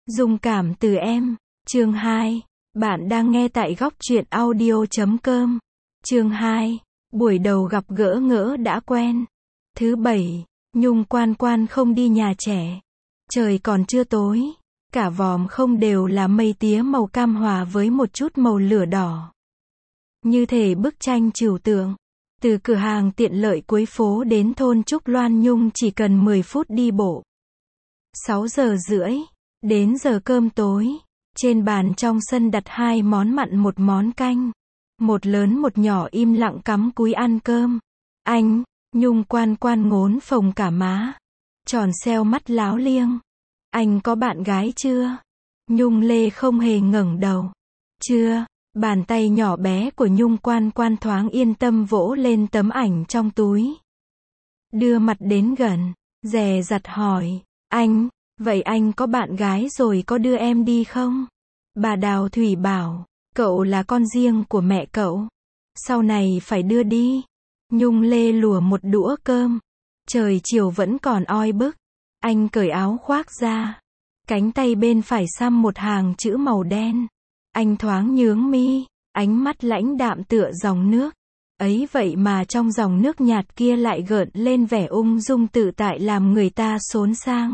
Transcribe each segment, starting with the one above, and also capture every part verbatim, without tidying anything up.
Dung cảm từ em. Chương hai. Bạn đang nghe tại góc truyện audio chấm com. Chương hai. Buổi đầu gặp gỡ ngỡ đã quen. Thứ bảy, Nhung Quan Quan không đi nhà trẻ. Trời còn chưa tối, cả vòm không đều là mây tía màu cam hòa với một chút màu lửa đỏ. Như thể bức tranh trừu tượng. Từ cửa hàng tiện lợi cuối phố đến thôn Trúc Loan Nhung chỉ cần mười phút đi bộ. sáu giờ rưỡi, đến giờ cơm tối, trên bàn trong sân đặt hai món mặn một món canh. Một lớn một nhỏ im lặng cắm cúi ăn cơm. Anh, Nhung Quan Quan ngốn phồng cả má. Tròn xeo mắt láo liêng. Anh có bạn gái chưa? Nhung Lê không hề ngẩng đầu. Chưa. Bàn tay nhỏ bé của Nhung Quan Quan thoáng yên tâm vỗ lên tấm ảnh trong túi. Đưa mặt đến gần, dè dặt hỏi, anh, vậy anh có bạn gái rồi có đưa em đi không? Bà Đào Thủy bảo, cậu là con riêng của mẹ cậu. Sau này phải đưa đi. Nhung Lê lùa một đũa cơm. Trời chiều vẫn còn oi bức. Anh cởi áo khoác ra. Cánh tay bên phải xăm một hàng chữ màu đen. Anh thoáng nhướng mi, ánh mắt lãnh đạm tựa dòng nước. Ấy vậy mà trong dòng nước nhạt kia lại gợn lên vẻ ung dung tự tại làm người ta xốn sang.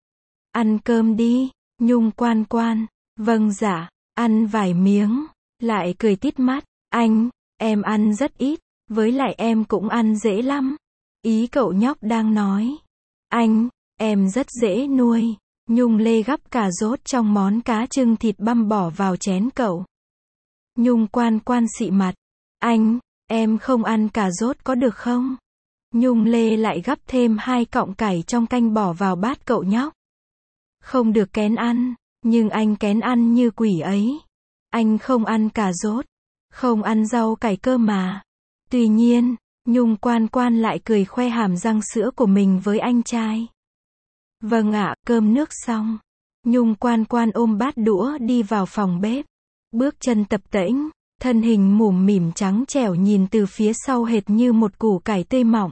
Ăn cơm đi, Nhung Quan Quan. Vâng dạ, ăn vài miếng, lại cười tít mắt. Anh, em ăn rất ít, với lại em cũng ăn dễ lắm. Ý cậu nhóc đang nói. Anh, em rất dễ nuôi. Nhung Lê gắp cà rốt trong món cá trưng thịt băm bỏ vào chén cậu. Nhung Quan Quan xị mặt. Anh, em không ăn cà rốt có được không? Nhung Lê lại gắp thêm hai cọng cải trong canh bỏ vào bát cậu nhóc. Không được kén ăn, nhưng anh kén ăn như quỷ ấy. Anh không ăn cà rốt, không ăn rau cải cơ mà. Tuy nhiên, Nhung Quan Quan lại cười khoe hàm răng sữa của mình với anh trai. Vâng ạ, cơm nước xong. Nhung Quan Quan ôm bát đũa đi vào phòng bếp. Bước chân tập tễnh, thân hình mủm mỉm trắng trẻo nhìn từ phía sau hệt như một củ cải tươi mọng.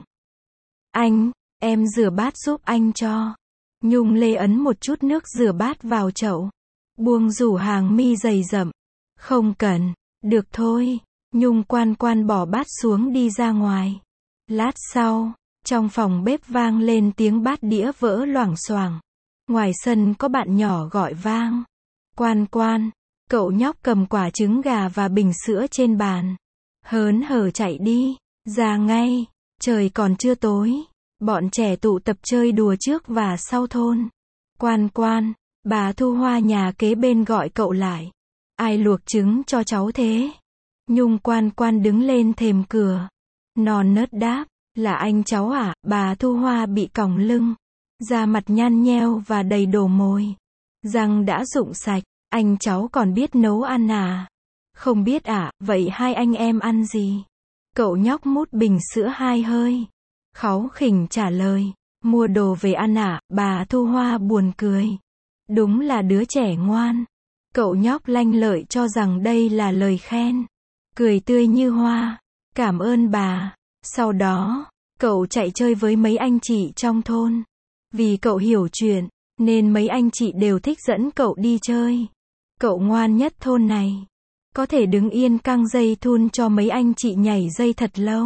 Anh, em rửa bát giúp anh cho. Nhung Lê ấn một chút nước rửa bát vào chậu. Buông rủ hàng mi dày rậm. Không cần, được thôi. Nhung Quan Quan bỏ bát xuống đi ra ngoài. Lát sau, trong phòng bếp vang lên tiếng bát đĩa vỡ loảng xoảng. Ngoài sân có bạn nhỏ gọi vang. Quan Quan, cậu nhóc cầm quả trứng gà và bình sữa trên bàn. Hớn hở chạy đi, ra ngay, trời còn chưa tối. Bọn trẻ tụ tập chơi đùa trước và sau thôn. Quan Quan, bà Thu Hoa nhà kế bên gọi cậu lại. Ai luộc trứng cho cháu thế? Nhung Quan Quan đứng lên thềm cửa. Non nớt đáp, là anh cháu à? Bà Thu Hoa bị còng lưng, da mặt nhăn nheo và đầy đổ mồi. Răng đã rụng sạch, anh cháu còn biết nấu ăn à? Không biết à, vậy hai anh em ăn gì? Cậu nhóc mút bình sữa hai hơi. Kháu khỉnh trả lời, mua đồ về ăn à? Bà Thu Hoa buồn cười. Đúng là đứa trẻ ngoan. Cậu nhóc lanh lợi cho rằng đây là lời khen. Cười tươi như hoa. Cảm ơn bà. Sau đó, cậu chạy chơi với mấy anh chị trong thôn. Vì cậu hiểu chuyện, nên mấy anh chị đều thích dẫn cậu đi chơi. Cậu ngoan nhất thôn này. Có thể đứng yên căng dây thun cho mấy anh chị nhảy dây thật lâu.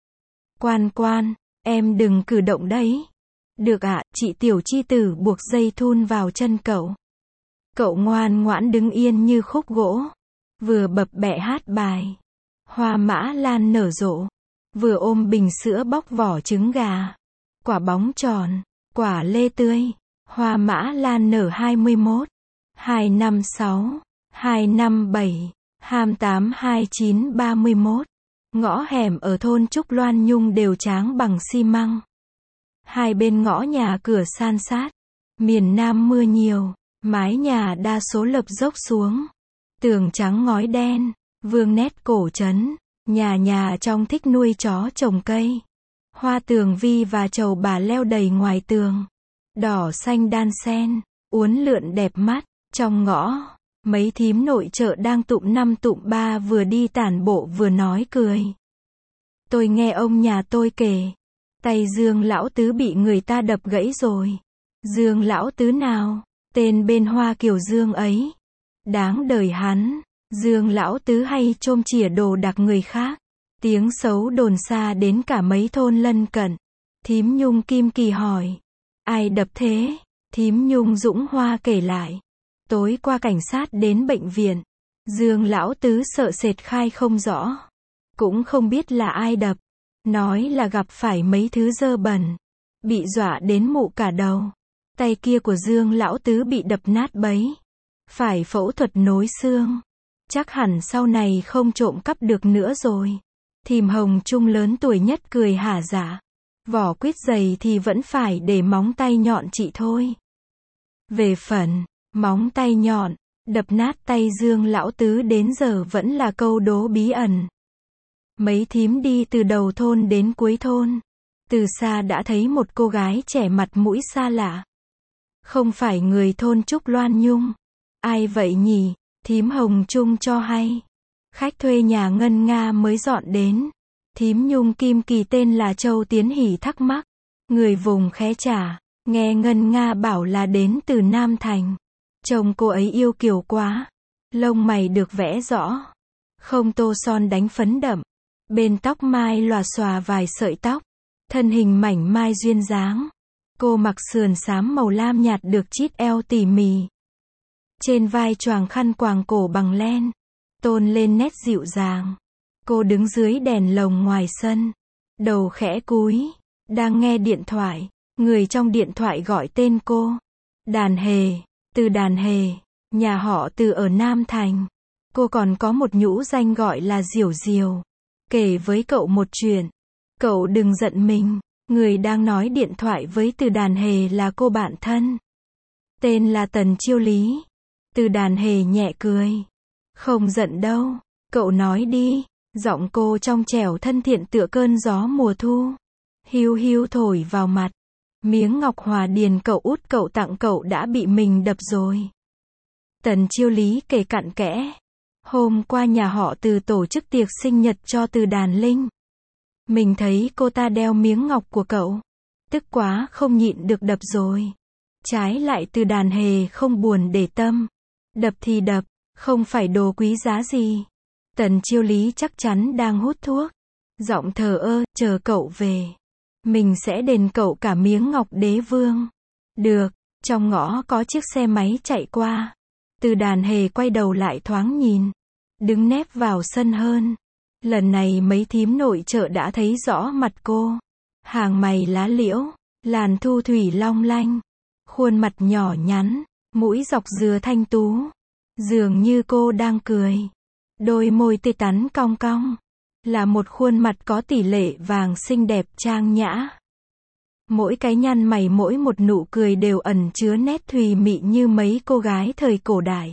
Quan Quan, em đừng cử động đấy. Được ạ, chị Tiểu Chi Tử buộc dây thun vào chân cậu. Cậu ngoan ngoãn đứng yên như khúc gỗ. Vừa bập bẹ hát bài. Hoa mã lan nở rộ. Vừa ôm bình sữa bóc vỏ trứng gà. Quả bóng tròn. Quả lê tươi. Hoa mã lan nở hai mươi mốt. hai năm sáu. hai năm bảy. hai tám hai chín ba mươi mốt. Ngõ hẻm ở thôn Trúc Loan Nhung đều tráng bằng xi măng. Hai bên ngõ nhà cửa san sát. Miền Nam mưa nhiều. Mái nhà đa số lợp dốc xuống. Tường trắng ngói đen. Vương nét cổ trấn. Nhà nhà trong thích nuôi chó trồng cây. Hoa tường vi và trầu bà leo đầy ngoài tường. Đỏ xanh đan xen. Uốn lượn đẹp mắt. Trong ngõ, mấy thím nội trợ đang tụm năm tụm ba vừa đi tản bộ vừa nói cười. Tôi nghe ông nhà tôi kể. Tay Dương lão tứ bị người ta đập gãy rồi. Dương lão tứ nào? Tên bên Hoa Kiều Dương ấy. Đáng đời hắn. Dương lão tứ hay chôm chỉa đồ đạc người khác. Tiếng xấu đồn xa đến cả mấy thôn lân cận. Thím Nhung Kim Kỳ hỏi. Ai đập thế? Thím Nhung Dũng Hoa kể lại. Tối qua cảnh sát đến bệnh viện. Dương lão tứ sợ sệt khai không rõ. Cũng không biết là ai đập. Nói là gặp phải mấy thứ dơ bẩn. Bị dọa đến mụ cả đầu. Tay kia của Dương lão tứ bị đập nát bấy. Phải phẫu thuật nối xương. Chắc hẳn sau này không trộm cắp được nữa rồi. Thìm Hồng Trung lớn tuổi nhất cười hả dạ. Vỏ quýt dày thì vẫn phải để móng tay nhọn chị thôi. Về phần, móng tay nhọn, đập nát tay Dương lão tứ đến giờ vẫn là câu đố bí ẩn. Mấy thím đi từ đầu thôn đến cuối thôn. Từ xa đã thấy một cô gái trẻ mặt mũi xa lạ. Không phải người thôn Trúc Loan Nhung. Ai vậy nhỉ? Thím Hồng Trung cho hay. Khách thuê nhà Ngân Nga mới dọn đến. Thím Nhung Kim Kỳ tên là Châu Tiến Hỷ thắc mắc. Người vùng Khé Trả. Nghe Ngân Nga bảo là đến từ Nam Thành. Chồng cô ấy yêu kiều quá. Lông mày được vẽ rõ. Không tô son đánh phấn đậm. Bên tóc mai lòa xòa vài sợi tóc. Thân hình mảnh mai duyên dáng. Cô mặc sườn xám màu lam nhạt được chít eo tỉ mỉ. Trên vai choàng khăn quàng cổ bằng len. Tôn lên nét dịu dàng. Cô đứng dưới đèn lồng ngoài sân. Đầu khẽ cúi. Đang nghe điện thoại. Người trong điện thoại gọi tên cô. Đàn Hề. Từ Đàn Hề. Nhà họ Từ ở Nam Thành. Cô còn có một nhũ danh gọi là Diểu Diều. Kể với cậu một chuyện. Cậu đừng giận mình. Người đang nói điện thoại với Từ Đàn Hề là cô bạn thân. Tên là Tần Chiêu Lý. Từ Đàn Hề nhẹ cười. Không giận đâu. Cậu nói đi. Giọng cô trong trẻo thân thiện tựa cơn gió mùa thu. Hiu hiu thổi vào mặt. Miếng ngọc hòa điền cậu út cậu tặng cậu đã bị mình đập rồi. Tần Chiêu Lý kể cặn kẽ. Hôm qua nhà họ Từ tổ chức tiệc sinh nhật cho Từ Đàn Linh. Mình thấy cô ta đeo miếng ngọc của cậu. Tức quá không nhịn được đập rồi. Trái lại Từ Đàn Hề không buồn để tâm. Đập thì đập, không phải đồ quý giá gì. Tần Chiêu Lý chắc chắn đang hút thuốc. Giọng thờ ơ, chờ cậu về. Mình sẽ đền cậu cả miếng ngọc đế vương. Được, trong ngõ có chiếc xe máy chạy qua. Từ Đàn Hề quay đầu lại thoáng nhìn. Đứng nép vào sân hơn. Lần này mấy thím nội trợ đã thấy rõ mặt cô. Hàng mày lá liễu, làn thu thủy long lanh. Khuôn mặt nhỏ nhắn, mũi dọc dừa thanh tú. Dường như cô đang cười. Đôi môi tươi tắn cong cong. Là một khuôn mặt có tỷ lệ vàng xinh đẹp trang nhã. Mỗi cái nhăn mày mỗi một nụ cười đều ẩn chứa nét thùy mị như mấy cô gái thời cổ đại.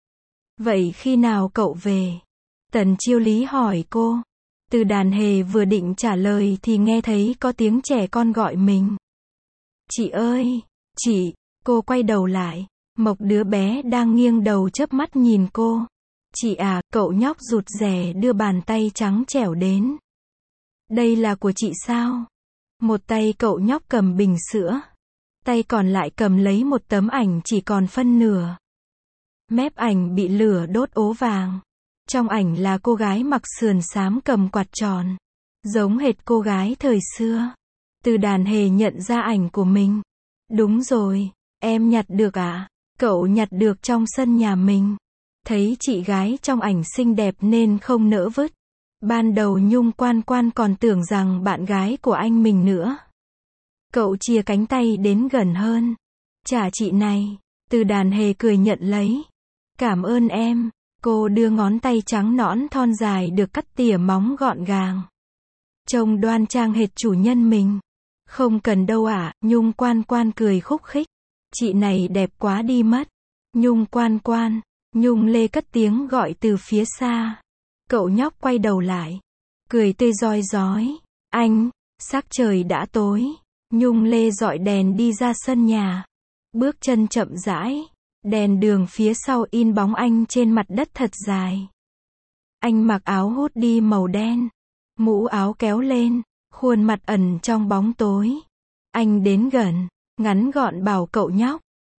Vậy khi nào cậu về? Tần Chiêu Lý hỏi cô. Từ Đàn Hề vừa định trả lời thì nghe thấy có tiếng trẻ con gọi mình. Chị ơi, chị, cô quay đầu lại. Mộc đứa bé đang nghiêng đầu chớp mắt nhìn cô. Chị à, cậu nhóc rụt rè đưa bàn tay trắng trẻo đến. Đây là của chị sao? Một tay cậu nhóc cầm bình sữa. Tay còn lại cầm lấy một tấm ảnh chỉ còn phân nửa. Mép ảnh bị lửa đốt ố vàng. Trong ảnh là cô gái mặc sườn xám cầm quạt tròn. Giống hệt cô gái thời xưa. Từ Đàn Hề nhận ra ảnh của mình. Đúng rồi, em nhặt được à? Cậu nhặt được trong sân nhà mình. Thấy chị gái trong ảnh xinh đẹp nên không nỡ vứt. Ban đầu Nhung Quan Quan còn tưởng rằng bạn gái của anh mình nữa. Cậu chia cánh tay đến gần hơn. Trả chị này. Từ Đàn Hề cười nhận lấy. Cảm ơn em. Cô đưa ngón tay trắng nõn thon dài được cắt tỉa móng gọn gàng. Trông đoan trang hệt chủ nhân mình. Không cần đâu ạ, à, Nhung Quan Quan cười khúc khích. Chị này đẹp quá đi mất. Nhung Quan Quan. Nhung Lê cất tiếng gọi từ phía xa. Cậu nhóc quay đầu lại. Cười tươi rói rói. Anh, sắc trời đã tối. Nhung Lê dọi đèn đi ra sân nhà. Bước chân chậm rãi. Đèn đường phía sau in bóng anh trên mặt đất thật dài. Anh mặc áo hút đi màu đen. Mũ áo kéo lên. Khuôn mặt ẩn trong bóng tối. Anh đến gần. Ngắn gọn bảo cậu nhóc.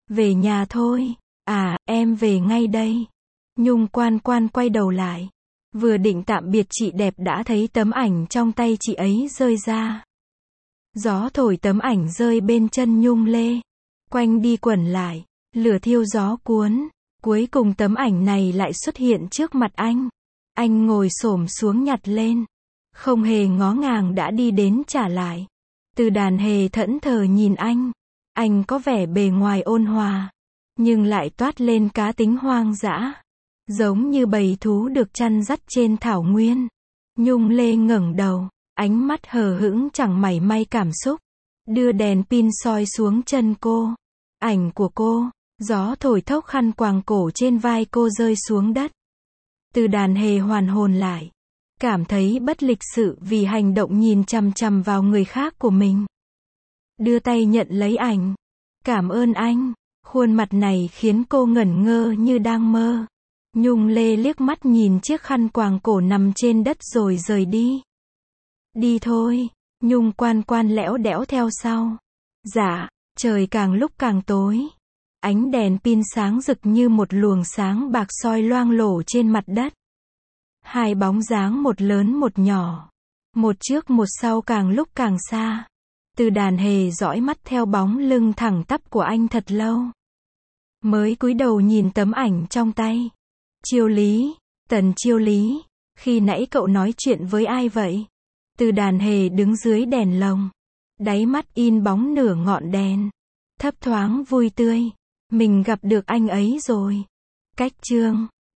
Về nhà thôi. À, em về ngay đây. Nhung Quan Quan quay đầu lại. Vừa định tạm biệt chị đẹp đã thấy tấm ảnh trong tay chị ấy rơi ra. Gió thổi tấm ảnh rơi bên chân Nhung Lê. Quanh đi quẩn lại. Lửa thiêu gió cuốn. Cuối cùng tấm ảnh này lại xuất hiện trước mặt anh. Anh ngồi xổm xuống nhặt lên. Không hề ngó ngàng đã đi đến trả lại. Từ Đàn Hề thẫn thờ nhìn anh. Anh có vẻ bề ngoài ôn hòa, nhưng lại toát lên cá tính hoang dã. Giống như bầy thú được chăn dắt trên thảo nguyên. Nhung Lê ngẩng đầu, ánh mắt hờ hững chẳng mảy may cảm xúc. Đưa đèn pin soi xuống chân cô. Ảnh của cô, gió thổi thốc khăn quàng cổ trên vai cô rơi xuống đất. Từ Đàn Hề hoàn hồn lại. Cảm thấy bất lịch sự vì hành động nhìn chằm chằm vào người khác của mình. Đưa tay nhận lấy ảnh. Cảm ơn anh. Khuôn mặt này khiến cô ngẩn ngơ như đang mơ. Nhung Lê liếc mắt nhìn chiếc khăn quàng cổ nằm trên đất rồi rời đi. Đi thôi. Nhung Quan Quan lẽo đẽo theo sau. Dạ, trời càng lúc càng tối. Ánh đèn pin sáng rực như một luồng sáng bạc soi loang lổ trên mặt đất. Hai bóng dáng một lớn một nhỏ. Một trước một sau càng lúc càng xa. Từ Đàn Hề dõi mắt theo bóng lưng thẳng tắp của anh thật lâu. Mới cúi đầu nhìn tấm ảnh trong tay. Chiêu Lý, Tần Chiêu Lý, khi nãy cậu nói chuyện với ai vậy? Từ Đàn Hề đứng dưới đèn lồng. Đáy mắt in bóng nửa ngọn đèn. Thấp thoáng vui tươi. Mình gặp được anh ấy rồi. Cách chương